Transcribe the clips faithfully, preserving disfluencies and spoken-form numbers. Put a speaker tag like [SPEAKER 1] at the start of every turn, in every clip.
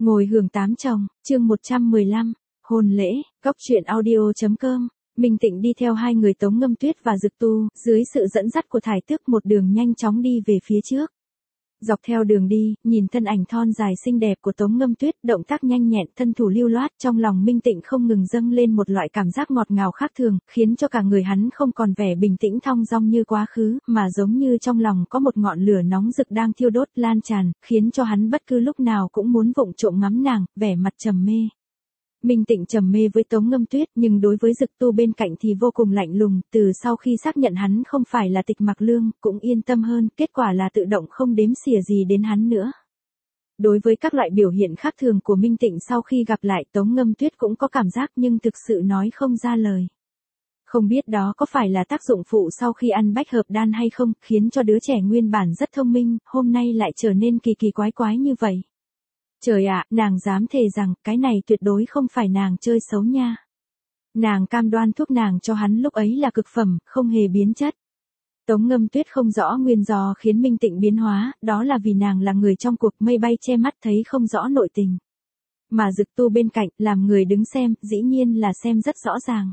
[SPEAKER 1] Ngồi hưởng tám chồng, chương một trăm mười lăm, hôn lễ, góc truyện audio.com. Minh Tịnh đi theo hai người Tống Ngâm Tuyết và Dực Tu, dưới sự dẫn dắt của Thải Tước một đường nhanh chóng đi về phía trước. Dọc theo đường đi, nhìn thân ảnh thon dài xinh đẹp của Tống Ngâm Tuyết, động tác nhanh nhẹn, thân thủ lưu loát, trong lòng Minh Tịnh không ngừng dâng lên một loại cảm giác ngọt ngào khác thường, khiến cho cả người hắn không còn vẻ bình tĩnh thong dong như quá khứ, mà giống như trong lòng có một ngọn lửa nóng rực đang thiêu đốt lan tràn, khiến cho hắn bất cứ lúc nào cũng muốn vụng trộm ngắm nàng, vẻ mặt trầm mê. Minh Tịnh trầm mê với Tống Ngâm Tuyết, nhưng đối với Dực Tu bên cạnh thì vô cùng lạnh lùng, từ sau khi xác nhận hắn không phải là Tịch Mặc Lương, cũng yên tâm hơn, kết quả là tự động không đếm xỉa gì đến hắn nữa. Đối với các loại biểu hiện khác thường của Minh Tịnh sau khi gặp lại Tống Ngâm Tuyết cũng có cảm giác nhưng thực sự nói không ra lời. Không biết đó có phải là tác dụng phụ sau khi ăn bách hợp đan hay không, khiến cho đứa trẻ nguyên bản rất thông minh, hôm nay lại trở nên kỳ kỳ quái quái như vậy. Trời ạ, nàng dám thề rằng, cái này tuyệt đối không phải nàng chơi xấu nha. Nàng cam đoan thuốc nàng cho hắn lúc ấy là cực phẩm, không hề biến chất. Tống Ngâm Tuyết không rõ nguyên do khiến Minh Tịnh biến hóa, đó là vì nàng là người trong cuộc mây bay che mắt thấy không rõ nội tình. Mà Dực Tu bên cạnh, làm người đứng xem, dĩ nhiên là xem rất rõ ràng.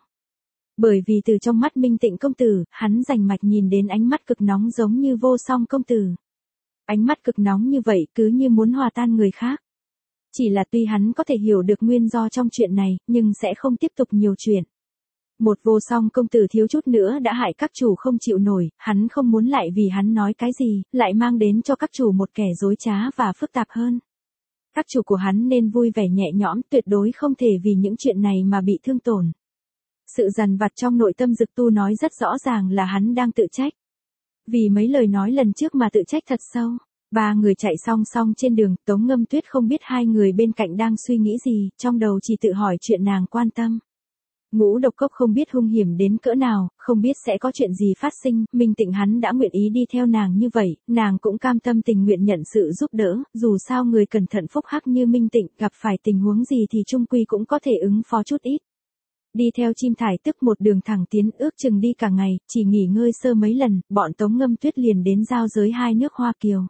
[SPEAKER 1] Bởi vì từ trong mắt Minh Tịnh công tử, hắn rành mạch nhìn đến ánh mắt cực nóng giống như vô song công tử. Ánh mắt cực nóng như vậy cứ như muốn hòa tan người khác. Chỉ là tuy hắn có thể hiểu được nguyên do trong chuyện này, nhưng sẽ không tiếp tục nhiều chuyện. Một vô song công tử thiếu chút nữa đã hại các chủ không chịu nổi, hắn không muốn lại vì hắn nói cái gì, lại mang đến cho các chủ một kẻ dối trá và phức tạp hơn. Các chủ của hắn nên vui vẻ nhẹ nhõm, tuyệt đối không thể vì những chuyện này mà bị thương tổn. Sự dằn vặt trong nội tâm Dực Tu nói rất rõ ràng là hắn đang tự trách. Vì mấy lời nói lần trước mà tự trách thật sâu. Ba người chạy song song trên đường, Tống Ngâm Tuyết không biết hai người bên cạnh đang suy nghĩ gì, trong đầu chỉ tự hỏi chuyện nàng quan tâm. Ngũ Độc Cốc không biết hung hiểm đến cỡ nào, không biết sẽ có chuyện gì phát sinh, Minh Tịnh hắn đã nguyện ý đi theo nàng như vậy, nàng cũng cam tâm tình nguyện nhận sự giúp đỡ, dù sao người cẩn thận phúc hắc như Minh Tịnh, gặp phải tình huống gì thì chung quy cũng có thể ứng phó chút ít. Đi theo chim Thải Tước một đường thẳng tiến, ước chừng đi cả ngày, chỉ nghỉ ngơi sơ mấy lần, bọn Tống Ngâm Tuyết liền đến giao giới hai nước Hoa Kiều.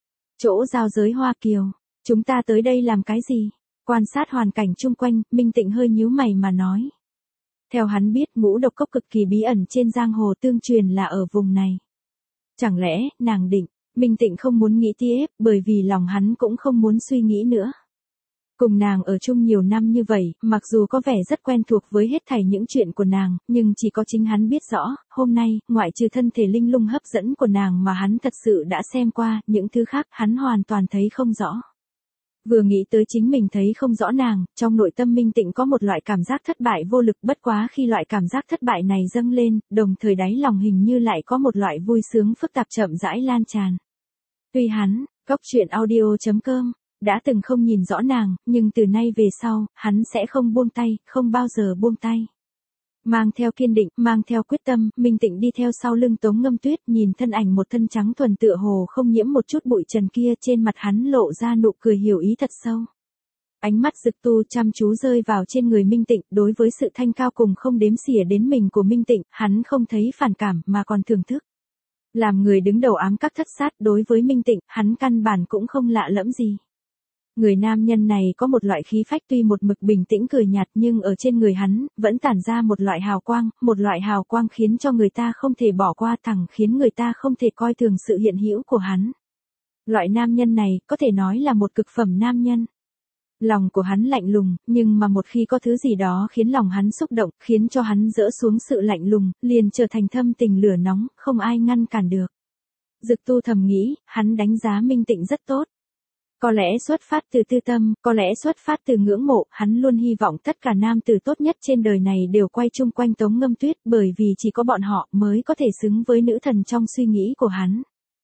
[SPEAKER 1] Chỗ giao giới Hoa Kiều, chúng ta tới đây làm cái gì? Quan sát hoàn cảnh chung quanh, Minh Tịnh hơi nhíu mày mà nói. Theo hắn biết, Ngũ Độc Cốc cực kỳ bí ẩn trên giang hồ tương truyền là ở vùng này. Chẳng lẽ, nàng định, Minh Tịnh không muốn nghĩ tiếp, bởi vì lòng hắn cũng không muốn suy nghĩ nữa. Cùng nàng ở chung nhiều năm như vậy, mặc dù có vẻ rất quen thuộc với hết thảy những chuyện của nàng, nhưng chỉ có chính hắn biết rõ, hôm nay, ngoại trừ thân thể linh lung hấp dẫn của nàng mà hắn thật sự đã xem qua, những thứ khác hắn hoàn toàn thấy không rõ. Vừa nghĩ tới chính mình thấy không rõ nàng, trong nội tâm Minh Tịnh có một loại cảm giác thất bại vô lực, bất quá khi loại cảm giác thất bại này dâng lên, đồng thời đáy lòng hình như lại có một loại vui sướng phức tạp chậm rãi lan tràn. Tuy hắn, góc truyện audio.com, đã từng không nhìn rõ nàng, nhưng từ nay về sau, hắn sẽ không buông tay, không bao giờ buông tay. Mang theo kiên định, mang theo quyết tâm, Minh Tịnh đi theo sau lưng Tống Ngâm Tuyết, nhìn thân ảnh một thân trắng thuần tựa hồ không nhiễm một chút bụi trần kia, trên mặt hắn lộ ra nụ cười hiểu ý thật sâu. Ánh mắt Dực Tu chăm chú rơi vào trên người Minh Tịnh, đối với sự thanh cao cùng không đếm xỉa đến mình của Minh Tịnh, hắn không thấy phản cảm mà còn thưởng thức. Làm người đứng đầu ám các thất sát, đối với Minh Tịnh, hắn căn bản cũng không lạ lẫm gì. Người nam nhân này có một loại khí phách tuy một mực bình tĩnh cười nhạt nhưng ở trên người hắn, vẫn tản ra một loại hào quang, một loại hào quang khiến cho người ta không thể bỏ qua, thẳng khiến người ta không thể coi thường sự hiện hữu của hắn. Loại nam nhân này, có thể nói là một cực phẩm nam nhân. Lòng của hắn lạnh lùng, nhưng mà một khi có thứ gì đó khiến lòng hắn xúc động, khiến cho hắn dỡ xuống sự lạnh lùng, liền trở thành thâm tình lửa nóng, không ai ngăn cản được. Dực Tu thầm nghĩ, hắn đánh giá Minh Tịnh rất tốt. Có lẽ xuất phát từ tư tâm, có lẽ xuất phát từ ngưỡng mộ, hắn luôn hy vọng tất cả nam tử tốt nhất trên đời này đều quay chung quanh Tống Ngâm Tuyết, bởi vì chỉ có bọn họ mới có thể xứng với nữ thần trong suy nghĩ của hắn.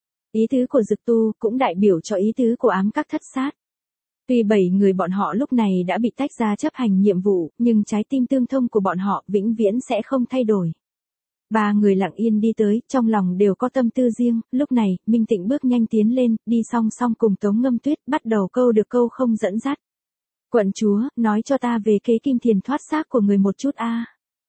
[SPEAKER 1] Ý tứ của Dực Tu cũng đại biểu cho ý tứ của ám các thất sát. Tuy bảy người bọn họ lúc này đã bị tách ra chấp hành nhiệm vụ, nhưng trái tim tương thông của bọn họ vĩnh viễn sẽ không thay đổi. Ba người lặng yên đi tới, trong lòng đều có tâm tư riêng, lúc này, Minh Tịnh bước nhanh tiến lên, đi song song cùng Tống Ngâm Tuyết, bắt đầu câu được câu không dẫn dắt. Quận chúa, nói cho ta về kế kim thiền thoát xác của người một chút a.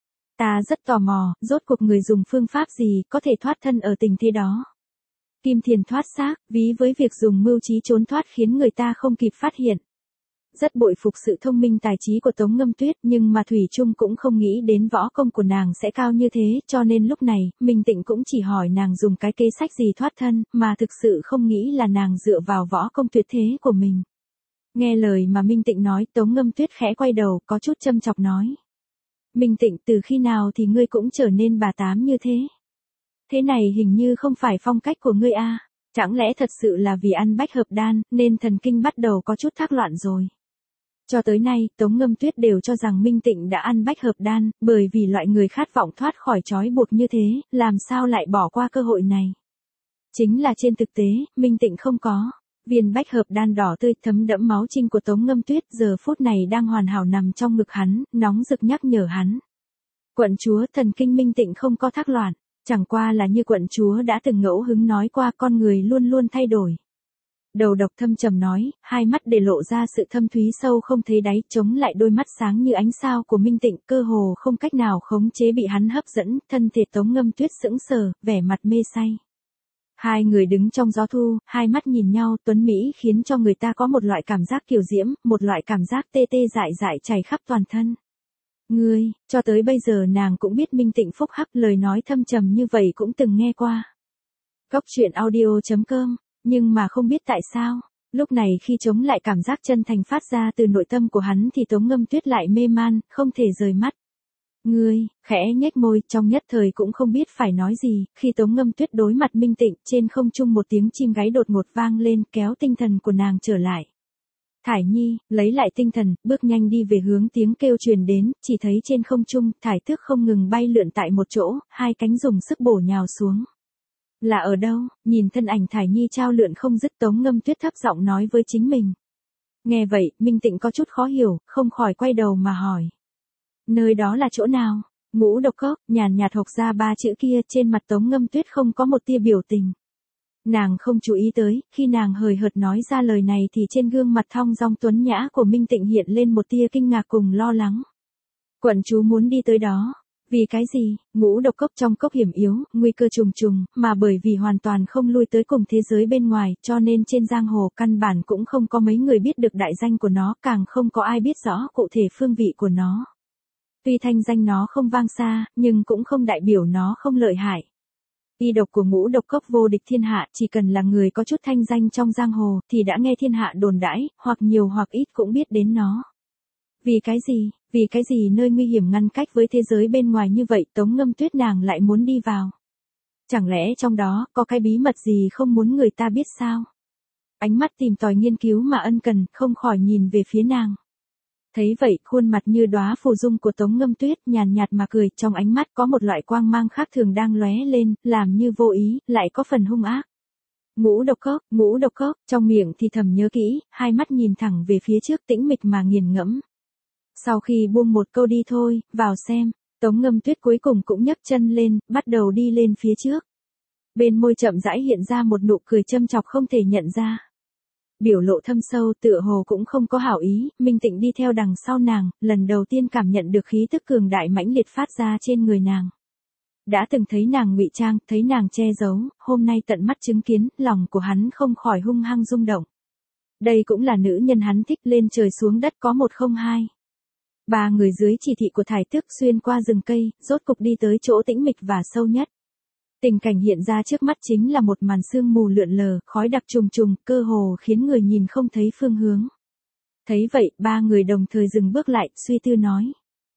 [SPEAKER 1] Ta rất tò mò, rốt cuộc người dùng phương pháp gì, có thể thoát thân ở tình thế đó. Kim thiền thoát xác, ví với việc dùng mưu trí trốn thoát khiến người ta không kịp phát hiện. Rất bội phục sự thông minh tài trí của Tống Ngâm Tuyết, nhưng mà Thủy Chung cũng không nghĩ đến võ công của nàng sẽ cao như thế, cho nên lúc này, Minh Tịnh cũng chỉ hỏi nàng dùng cái kế sách gì thoát thân, mà thực sự không nghĩ là nàng dựa vào võ công tuyệt thế của mình. Nghe lời mà Minh Tịnh nói, Tống Ngâm Tuyết khẽ quay đầu, có chút châm chọc nói. Minh Tịnh, từ khi nào thì ngươi cũng trở nên bà tám như thế? Thế này hình như không phải phong cách của ngươi a. Chẳng lẽ thật sự là vì ăn bách hợp đan, nên thần kinh bắt đầu có chút thác loạn rồi? Cho tới nay, Tống Ngâm Tuyết đều cho rằng Minh Tịnh đã ăn bách hợp đan, bởi vì loại người khát vọng thoát khỏi trói buộc như thế, làm sao lại bỏ qua cơ hội này? Chính là trên thực tế, Minh Tịnh không có. Viên bách hợp đan đỏ tươi thấm đẫm máu trinh của Tống Ngâm Tuyết giờ phút này đang hoàn hảo nằm trong ngực hắn, nóng rực nhắc nhở hắn. Quận chúa, thần kinh Minh Tịnh không có thác loạn, chẳng qua là như quận chúa đã từng ngẫu hứng nói qua, con người luôn luôn thay đổi. Đầu độc thâm trầm nói, hai mắt để lộ ra sự thâm thúy sâu không thấy đáy, chống lại đôi mắt sáng như ánh sao của Minh Tịnh, cơ hồ không cách nào khống chế bị hắn hấp dẫn, thân thể Tống Ngâm Tuyết sững sờ, vẻ mặt mê say. Hai người đứng trong gió thu, hai mắt nhìn nhau, tuấn mỹ khiến cho người ta có một loại cảm giác kiều diễm, một loại cảm giác tê tê dại dại chảy khắp toàn thân. Ngươi, cho tới bây giờ nàng cũng biết Minh Tịnh phúc hắc, lời nói thâm trầm như vậy cũng từng nghe qua. Góc truyện audio chấm com, nhưng mà không biết tại sao, lúc này khi chống lại cảm giác chân thành phát ra từ nội tâm của hắn thì Tống Ngâm Tuyết lại mê man, không thể rời mắt. Ngươi, khẽ nhếch môi, trong nhất thời cũng không biết phải nói gì, khi Tống Ngâm Tuyết đối mặt Minh Tịnh, trên không trung một tiếng chim gáy đột ngột vang lên, kéo tinh thần của nàng trở lại. Thải Nhi, lấy lại tinh thần, bước nhanh đi về hướng tiếng kêu truyền đến, chỉ thấy trên không trung, thải tước không ngừng bay lượn tại một chỗ, hai cánh dùng sức bổ nhào xuống. Là ở đâu? Nhìn thân ảnh Thải Nhi trao lượn không dứt, Tống Ngâm Tuyết thấp giọng nói với chính mình. Nghe vậy, Minh Tịnh có chút khó hiểu, không khỏi quay đầu mà hỏi. Nơi đó là chỗ nào? Ngũ độc cốc, nhàn nhạt hộc ra ba chữ kia, trên mặt Tống Ngâm Tuyết không có một tia biểu tình. Nàng không chú ý tới, khi nàng hời hợt nói ra lời này thì trên gương mặt thong dong tuấn nhã của Minh Tịnh hiện lên một tia kinh ngạc cùng lo lắng. Quận chúa muốn đi tới đó. Vì cái gì? Ngũ độc cốc trong cốc hiểm yếu, nguy cơ trùng trùng, mà bởi vì hoàn toàn không lui tới cùng thế giới bên ngoài, cho nên trên giang hồ căn bản cũng không có mấy người biết được đại danh của nó, càng không có ai biết rõ cụ thể phương vị của nó. Tuy thanh danh nó không vang xa, nhưng cũng không đại biểu nó không lợi hại. Y độc của ngũ độc cốc vô địch thiên hạ, chỉ cần là người có chút thanh danh trong giang hồ, thì đã nghe thiên hạ đồn đãi, hoặc nhiều hoặc ít cũng biết đến nó. Vì cái gì, vì cái gì nơi nguy hiểm ngăn cách với thế giới bên ngoài như vậy, Tống Ngâm Tuyết nàng lại muốn đi vào? Chẳng lẽ trong đó, có cái bí mật gì không muốn người ta biết sao? Ánh mắt tìm tòi nghiên cứu mà ân cần, không khỏi nhìn về phía nàng. Thấy vậy, khuôn mặt như đóa phù dung của Tống Ngâm Tuyết nhàn nhạt mà cười, trong ánh mắt có một loại quang mang khác thường đang lóe lên, làm như vô ý, lại có phần hung ác. Ngũ độc cốc, ngũ độc cốc, trong miệng thì thầm nhớ kỹ, hai mắt nhìn thẳng về phía trước tĩnh mịch mà nghiền ngẫm. Sau khi buông một câu đi thôi, vào xem, Tống Ngâm Tuyết cuối cùng cũng nhấc chân lên, bắt đầu đi lên phía trước. Bên môi chậm rãi hiện ra một nụ cười châm chọc không thể nhận ra. Biểu lộ thâm sâu, tựa hồ cũng không có hảo ý, Minh Tịnh đi theo đằng sau nàng, lần đầu tiên cảm nhận được khí tức cường đại mãnh liệt phát ra trên người nàng. Đã từng thấy nàng ngụy trang, thấy nàng che giấu, hôm nay tận mắt chứng kiến, lòng của hắn không khỏi hung hăng rung động. Đây cũng là nữ nhân hắn thích, lên trời xuống đất có một không hai. Ba người dưới chỉ thị của Thải Tước xuyên qua rừng cây, rốt cục đi tới chỗ tĩnh mịch và sâu nhất. Tình cảnh hiện ra trước mắt chính là một màn sương mù lượn lờ, khói đặc trùng trùng, cơ hồ khiến người nhìn không thấy phương hướng. Thấy vậy, ba người đồng thời dừng bước lại, suy tư nói.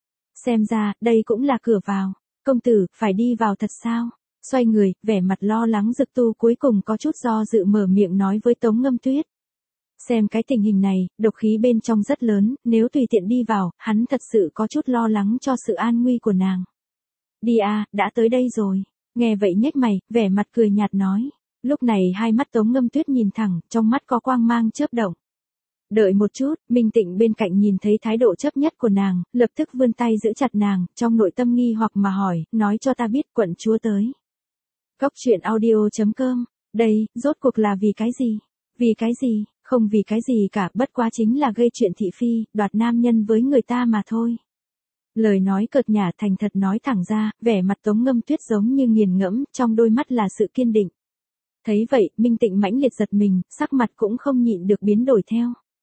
[SPEAKER 1] Xem ra, đây cũng là cửa vào. Công tử, phải đi vào thật sao? Xoay người, vẻ mặt lo lắng Dực Tu cuối cùng có chút do dự mở miệng nói với Tống Ngâm Tuyết. Xem cái tình hình này, độc khí bên trong rất lớn, nếu tùy tiện đi vào, hắn thật sự có chút lo lắng cho sự an nguy của nàng. Đi à, đã tới đây rồi. Nghe vậy nhếch mày, vẻ mặt cười nhạt nói. Lúc này hai mắt Tống Ngâm Tuyết nhìn thẳng, trong mắt có quang mang chớp động. Đợi một chút, Minh Tịnh bên cạnh nhìn thấy thái độ chấp nhất của nàng, lập tức vươn tay giữ chặt nàng, trong nội tâm nghi hoặc mà hỏi, nói cho ta biết quận chúa tới. Góc truyện audio chấm com, đây, rốt cuộc là vì cái gì? Vì cái gì? Không vì cái gì cả, bất quá chính là gây chuyện thị phi, đoạt nam nhân với người ta mà thôi. Lời nói cợt nhả thành thật nói thẳng ra, vẻ mặt Tống Ngâm Tuyết giống như nghiền ngẫm, trong đôi mắt là sự kiên định. Thấy vậy, Minh Tịnh mãnh liệt giật mình, sắc mặt cũng không nhịn được biến đổi theo.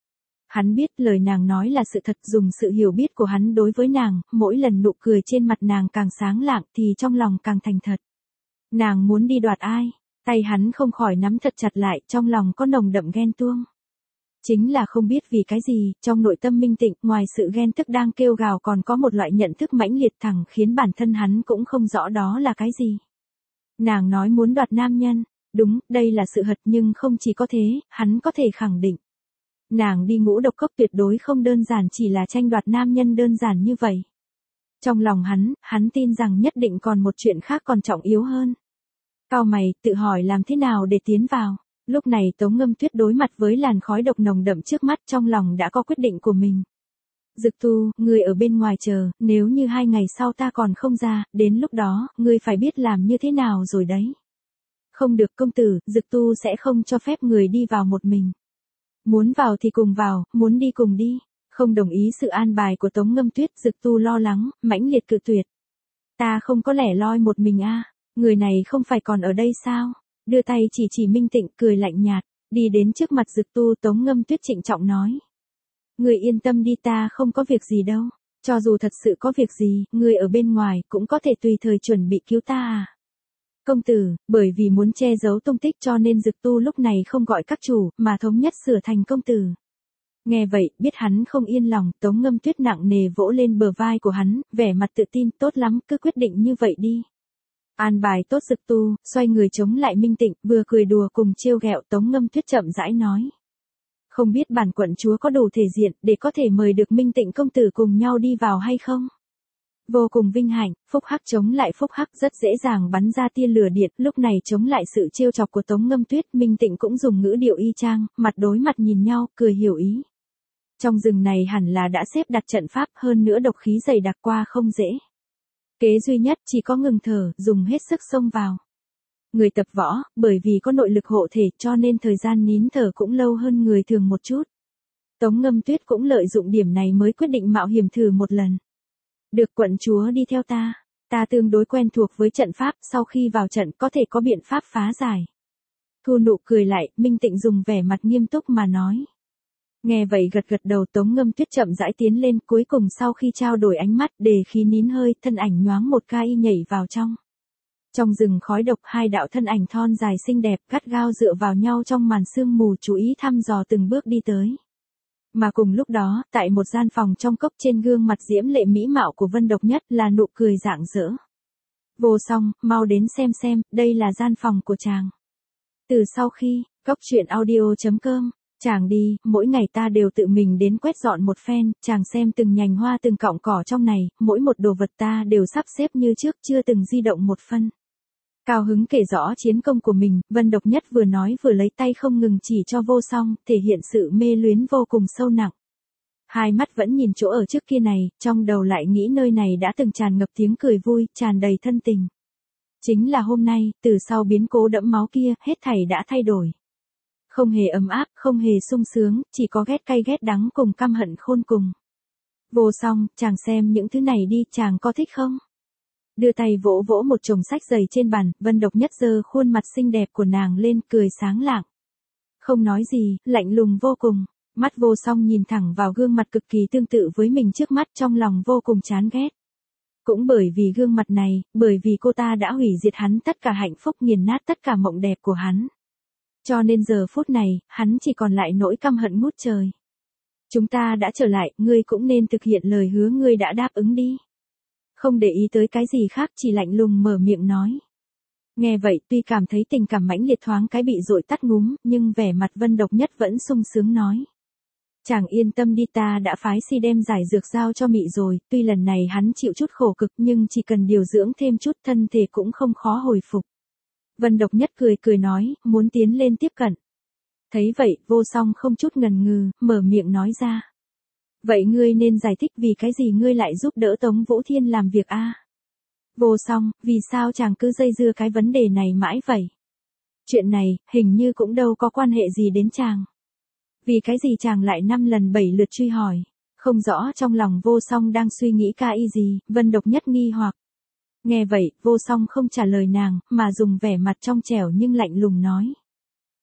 [SPEAKER 1] Hắn biết lời nàng nói là sự thật, dùng sự hiểu biết của hắn đối với nàng, mỗi lần nụ cười trên mặt nàng càng sáng lạng thì trong lòng càng thành thật. Nàng muốn đi đoạt ai? Tay hắn không khỏi nắm thật chặt lại, trong lòng có nồng đậm ghen tuông. Chính là không biết vì cái gì, trong nội tâm Minh Tịnh, ngoài sự ghen tức đang kêu gào còn có một loại nhận thức mãnh liệt thẳng khiến bản thân hắn cũng không rõ đó là cái gì. Nàng nói muốn đoạt nam nhân, đúng, đây là sự thật nhưng không chỉ có thế, hắn có thể khẳng định. Nàng đi ngũ độc cốc tuyệt đối không đơn giản chỉ là tranh đoạt nam nhân đơn giản như vậy. Trong lòng hắn, hắn tin rằng nhất định còn một chuyện khác còn trọng yếu hơn. Cau mày, tự hỏi làm thế nào để tiến vào. Lúc này Tống Ngâm Tuyết đối mặt với làn khói độc nồng đậm trước mắt, trong lòng đã có quyết định của mình. Dực Tu, ngươi ở bên ngoài chờ, nếu như hai ngày sau ta còn không ra, đến lúc đó, ngươi phải biết làm như thế nào rồi đấy. Không được công tử, Dực Tu sẽ không cho phép người đi vào một mình. Muốn vào thì cùng vào, muốn đi cùng đi. Không đồng ý sự an bài của Tống Ngâm Tuyết, Dực Tu lo lắng, mãnh liệt cự tuyệt. Ta không có lẻ loi một mình a, à. Người này không phải còn ở đây sao? Đưa tay chỉ chỉ Minh Tịnh, cười lạnh nhạt, đi đến trước mặt Dực Tu. Tống Ngâm Tuyết trịnh trọng nói. Người yên tâm đi, ta không có việc gì đâu. Cho dù thật sự có việc gì, người ở bên ngoài cũng có thể tùy thời chuẩn bị cứu ta à. Công tử, bởi vì muốn che giấu tung tích cho nên Dực Tu lúc này không gọi các chủ, mà thống nhất sửa thành công tử. Nghe vậy, biết hắn không yên lòng, Tống Ngâm Tuyết nặng nề vỗ lên bờ vai của hắn, vẻ mặt tự tin, tốt lắm, cứ quyết định như vậy đi. An bài tốt Dực Tu, xoay người chống lại Minh Tịnh, vừa cười đùa cùng trêu ghẹo. Tống Ngâm Tuyết chậm rãi nói. Không biết bản quận chúa có đủ thể diện, để có thể mời được Minh Tịnh công tử cùng nhau đi vào hay không? Vô cùng vinh hạnh, phúc hắc chống lại phúc hắc rất dễ dàng bắn ra tia lửa điện, lúc này chống lại sự trêu chọc của Tống Ngâm Tuyết, Minh Tịnh cũng dùng ngữ điệu y chang, mặt đối mặt nhìn nhau, cười hiểu ý. Trong rừng này hẳn là đã xếp đặt trận pháp, hơn nữa độc khí dày đặc qua không dễ. Kế duy nhất chỉ có ngừng thở, dùng hết sức xông vào. Người tập võ, bởi vì có nội lực hộ thể cho nên thời gian nín thở cũng lâu hơn người thường một chút. Tống Ngâm Tuyết cũng lợi dụng điểm này mới quyết định mạo hiểm thử một lần. Được, quận chúa đi theo ta. Ta tương đối quen thuộc với trận pháp, sau khi vào trận có thể có biện pháp phá giải. Thu nụ cười lại, Minh Tịnh dùng vẻ mặt nghiêm túc mà nói. Nghe vậy gật gật đầu. Tống Ngâm Tuyết chậm rãi tiến lên, cuối cùng sau khi trao đổi ánh mắt, để khí nín hơi, thân ảnh nhoáng một cái nhảy vào trong. Trong rừng khói độc, hai đạo thân ảnh thon dài xinh đẹp, gắt gao dựa vào nhau trong màn sương mù, chú ý thăm dò từng bước đi tới. Mà cùng lúc đó, tại một gian phòng trong cốc, trên gương mặt diễm lệ mỹ mạo của Vân Độc Nhất là nụ cười rạng rỡ. Vô Song, mau đến xem xem, đây là gian phòng của chàng. Từ sau khi, cốc truyện audio chấm com, chàng đi, mỗi ngày ta đều tự mình đến quét dọn một phen, chàng xem từng nhành hoa từng cọng cỏ trong này, mỗi một đồ vật ta đều sắp xếp như trước, chưa từng di động một phân. Cao hứng kể rõ chiến công của mình, Vân Độc Nhất vừa nói vừa lấy tay không ngừng chỉ cho Vô Song, thể hiện sự mê luyến vô cùng sâu nặng. Hai mắt vẫn nhìn chỗ ở trước kia này, trong đầu lại nghĩ nơi này đã từng tràn ngập tiếng cười vui, tràn đầy thân tình. Chính là hôm nay, từ sau biến cố đẫm máu kia, hết thảy đã thay đổi. Không hề ấm áp, không hề sung sướng, chỉ có ghét cay ghét đắng cùng căm hận khôn cùng. Vô Song, chàng xem những thứ này đi, chàng có thích không? Đưa tay vỗ vỗ một chồng sách dày trên bàn, Vân Độc Nhất giơ khuôn mặt xinh đẹp của nàng lên, cười sáng lạng. Không nói gì, lạnh lùng vô cùng. Mắt Vô Song nhìn thẳng vào gương mặt cực kỳ tương tự với mình trước mắt, trong lòng vô cùng chán ghét. Cũng bởi vì gương mặt này, bởi vì cô ta đã hủy diệt hắn tất cả hạnh phúc, nghiền nát tất cả mộng đẹp của hắn. Cho nên giờ phút này, hắn chỉ còn lại nỗi căm hận ngút trời. Chúng ta đã trở lại, ngươi cũng nên thực hiện lời hứa ngươi đã đáp ứng đi. Không để ý tới cái gì khác, chỉ lạnh lùng mở miệng nói. Nghe vậy, tuy cảm thấy tình cảm mãnh liệt thoáng cái bị dội tắt ngúm, nhưng vẻ mặt Vân Độc Nhất vẫn sung sướng nói. Chàng yên tâm đi, ta đã phái si đem giải dược giao cho mị rồi, tuy lần này hắn chịu chút khổ cực nhưng chỉ cần điều dưỡng thêm chút thân thể cũng không khó hồi phục. Vân Độc Nhất cười cười nói, muốn tiến lên tiếp cận. Thấy vậy, Vô Song không chút ngần ngừ, mở miệng nói ra. Vậy ngươi nên giải thích vì cái gì ngươi lại giúp đỡ Tống Vũ Thiên làm việc a? À? Vô Song, vì sao chàng cứ dây dưa cái vấn đề này mãi vậy? Chuyện này, hình như cũng đâu có quan hệ gì đến chàng. Vì cái gì chàng lại năm lần bảy lượt truy hỏi? Không rõ trong lòng Vô Song đang suy nghĩ cái ý gì, Vân Độc Nhất nghi hoặc. Nghe vậy, Vô Song không trả lời nàng, mà dùng vẻ mặt trong trẻo nhưng lạnh lùng nói.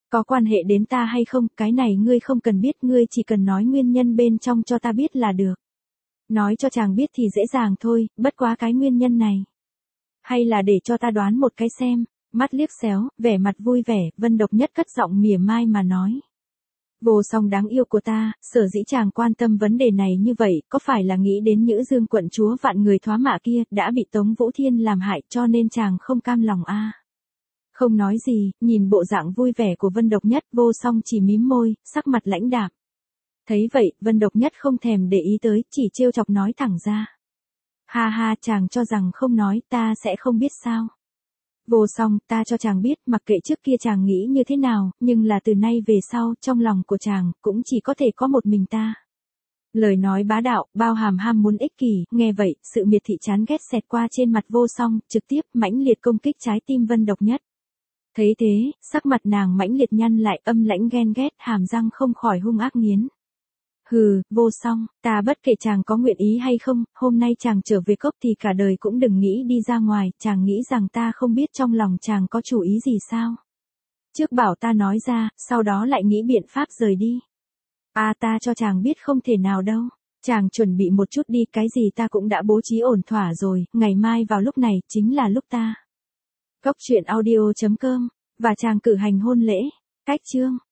[SPEAKER 1] Có quan hệ đến ta hay không, cái này ngươi không cần biết, ngươi chỉ cần nói nguyên nhân bên trong cho ta biết là được. Nói cho chàng biết thì dễ dàng thôi, bất quá cái nguyên nhân này. Hay là để cho ta đoán một cái xem, mắt liếc xéo, vẻ mặt vui vẻ, Vân Độc Nhất cất giọng mỉa mai mà nói. Vô Song đáng yêu của ta, sở dĩ chàng quan tâm vấn đề này như vậy, có phải là nghĩ đến Nhữ Dương quận chúa vạn người thoá mạ kia, đã bị Tống Vũ Thiên làm hại cho nên chàng không cam lòng a à? Không nói gì, nhìn bộ dạng vui vẻ của Vân Độc Nhất, Vô Song chỉ mím môi, sắc mặt lãnh đạm. Thấy vậy, Vân Độc Nhất không thèm để ý tới, chỉ trêu chọc nói thẳng ra. Ha ha, chàng cho rằng không nói, ta sẽ không biết sao. Vô Song, ta cho chàng biết, mặc kệ trước kia chàng nghĩ như thế nào, nhưng là từ nay về sau, trong lòng của chàng, cũng chỉ có thể có một mình ta. Lời nói bá đạo, bao hàm ham muốn ích kỷ, nghe vậy, sự miệt thị chán ghét xẹt qua trên mặt Vô Song, trực tiếp, mãnh liệt công kích trái tim Vân Độc Nhất. Thấy thế, sắc mặt nàng mãnh liệt nhăn lại, âm lãnh ghen ghét, hàm răng không khỏi hung ác nghiến. Hừ, Vô Song, ta bất kể chàng có nguyện ý hay không, hôm nay chàng trở về cốc thì cả đời cũng đừng nghĩ đi ra ngoài, chàng nghĩ rằng ta không biết trong lòng chàng có chủ ý gì sao? Trước bảo ta nói ra, sau đó lại nghĩ biện pháp rời đi. À, ta cho chàng biết không thể nào đâu, chàng chuẩn bị một chút đi, cái gì ta cũng đã bố trí ổn thỏa rồi, ngày mai vào lúc này, chính là lúc ta. Cốc truyện audio chấm com, và chàng cử hành hôn lễ, cách chương.